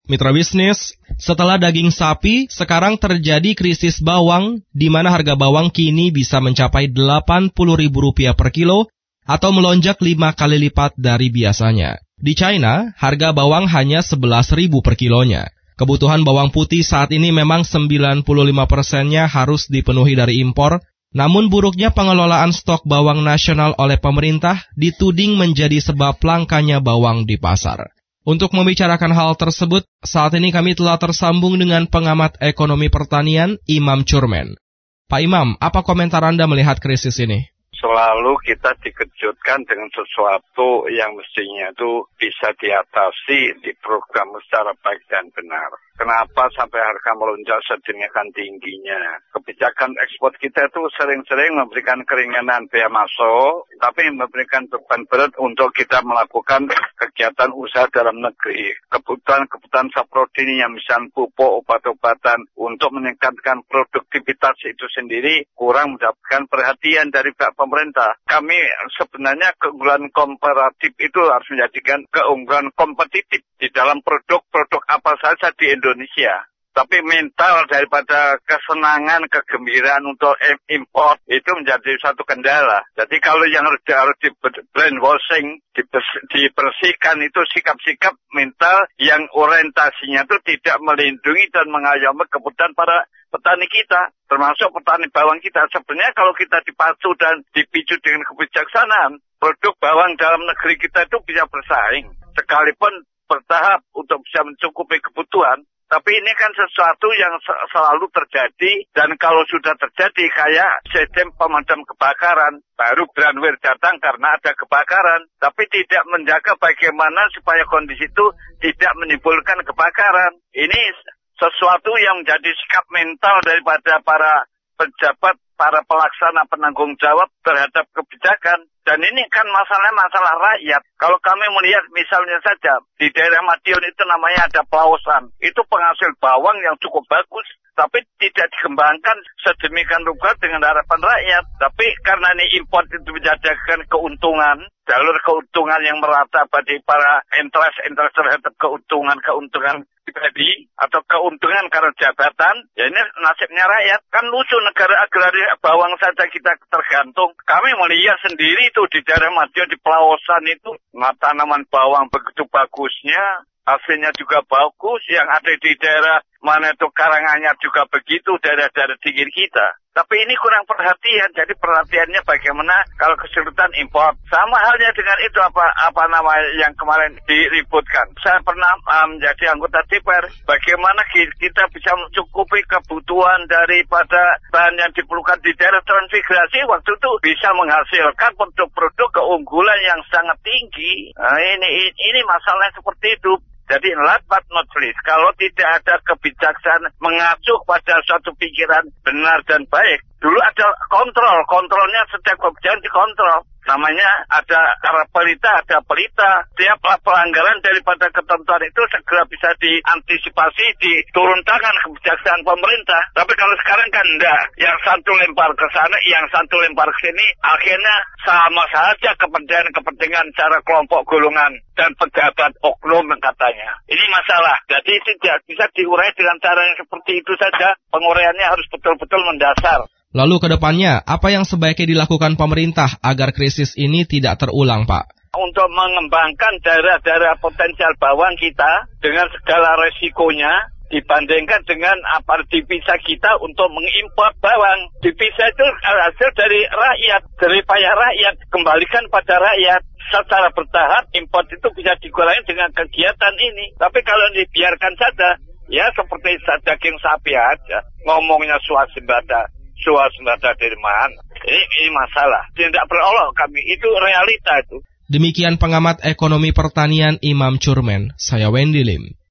Mitra bisnis, setelah daging sapi, sekarang terjadi krisis bawang, di mana harga bawang kini bisa mencapai Rp80.000 per kilo, atau melonjak 5 kali lipat dari biasanya. Di China, harga bawang hanya Rp11.000 per kilonya. Kebutuhan bawang putih saat ini memang 95%-nya harus dipenuhi dari impor, namun buruknya pengelolaan stok bawang nasional oleh pemerintah dituding menjadi sebab langkanya bawang di pasar. Untuk membicarakan hal tersebut, saat ini kami telah tersambung dengan pengamat ekonomi pertanian, Imam Churmen. Pak Imam, apa komentar Anda melihat krisis ini? Selalu kita dikejutkan dengan sesuatu yang mestinya itu bisa diatasi, diprogram secara baik dan benar. Kenapa sampai harga melonjak sedemikian tingginya? Kebijakan ekspor kita itu sering-sering memberikan keringanan biaya masuk, tapi memberikan beban berat untuk kita melakukan kegiatan usaha dalam negeri. Kebutuhan saprodi yang misalnya pupuk, obat-obatan untuk meningkatkan produktivitas itu sendiri kurang mendapatkan perhatian dari pihak pemerintah. Kami sebenarnya keunggulan komparatif itu harus menjadikan keunggulan kompetitif di dalam produk-produk apa saja di Indonesia. Tapi mental daripada kesenangan, kegembiraan untuk import itu menjadi satu kendala. Jadi kalau yang harus di brainwashing, dibersihkan itu sikap-sikap mental yang orientasinya itu tidak melindungi dan mengayomi kebutuhan para petani kita, termasuk petani bawang kita. Sebenarnya kalau kita dipacu dan dipicu dengan kebijaksanaan, produk bawang dalam negeri kita itu bisa bersaing. Sekalipun bertahap untuk bisa mencukupi kebutuhan. Tapi ini kan sesuatu yang selalu terjadi, dan kalau sudah terjadi kayak sistem pemadam kebakaran, baru Branwir datang karena ada kebakaran, tapi tidak menjaga bagaimana supaya kondisi itu tidak menimbulkan kebakaran. Ini sesuatu yang menjadi sikap mental daripada para pejabat, para pelaksana penanggung jawab terhadap kebijakan. Dan ini kan masalah rakyat. Kalau kami melihat misalnya saja, di daerah Madiun itu namanya ada Pelausan. Itu penghasil bawang yang cukup bagus, tapi tidak dikembangkan sedemikian rupa dengan harapan rakyat. Tapi karena ini import itu menjadikan keuntungan, jalur keuntungan yang merata bagi para interest terhadap keuntungan pribadi atau keuntungan karena jabatan, ya ini nasibnya rakyat. Kan lucu, negara agraria bawang saja kita tergantung. Kami melihat sendiri itu di daerah Madiun, di Pelausan itu, tanaman bawang begitu bagusnya, hasilnya juga bagus. Yang ada di daerah mana itu Karanganyar juga begitu, daerah-daerah pinggir kita. Tapi ini kurang perhatian, jadi perhatiannya bagaimana kalau kesulitan import. Sama halnya dengan itu apa nama yang kemarin diributkan. Saya pernah menjadi anggota DPR. Bagaimana kita bisa mencukupi kebutuhan daripada bahan yang diperlukan di daerah transmigrasi, waktu itu bisa menghasilkan produk-produk keunggulan yang sangat tinggi. Nah, ini masalah seperti itu. Jadi last but not least, kalau tidak ada kebijaksanaan mengacu pada suatu pikiran benar dan baik, dulu ada kontrolnya setiap kebijakan dikontrol. Namanya ada pelita, ada pelita. Setiap pelanggaran daripada ketentuan itu segera bisa diantisipasi, diturun tangan kebijaksanaan pemerintah. Tapi kalau sekarang kan enggak. Yang satu lempar ke sana, yang satu lempar ke sini. Akhirnya sama saja kepentingan secara kelompok golongan dan pejabat oknum katanya. Ini masalah. Jadi tidak bisa diurai dengan cara yang seperti itu saja. Penguraiannya harus betul-betul mendasar. Lalu ke depannya, apa yang sebaiknya dilakukan pemerintah agar krisis ini tidak terulang, Pak? Untuk mengembangkan daerah-daerah potensial bawang kita dengan segala resikonya, dibandingkan dengan divisa kita untuk mengimpor bawang. Divisa itu hasil dari rakyat, dari payah rakyat, kembalikan pada rakyat. Secara bertahap, import itu bisa dikurangi dengan kegiatan ini. Tapi kalau dibiarkan saja, ya seperti daging sapi aja, ngomongnya swasembada dari mana? Ini masalah. Tidak berolok kami, itu realita itu. Demikian pengamat ekonomi pertanian Imam Churmen, saya Wendy Lim.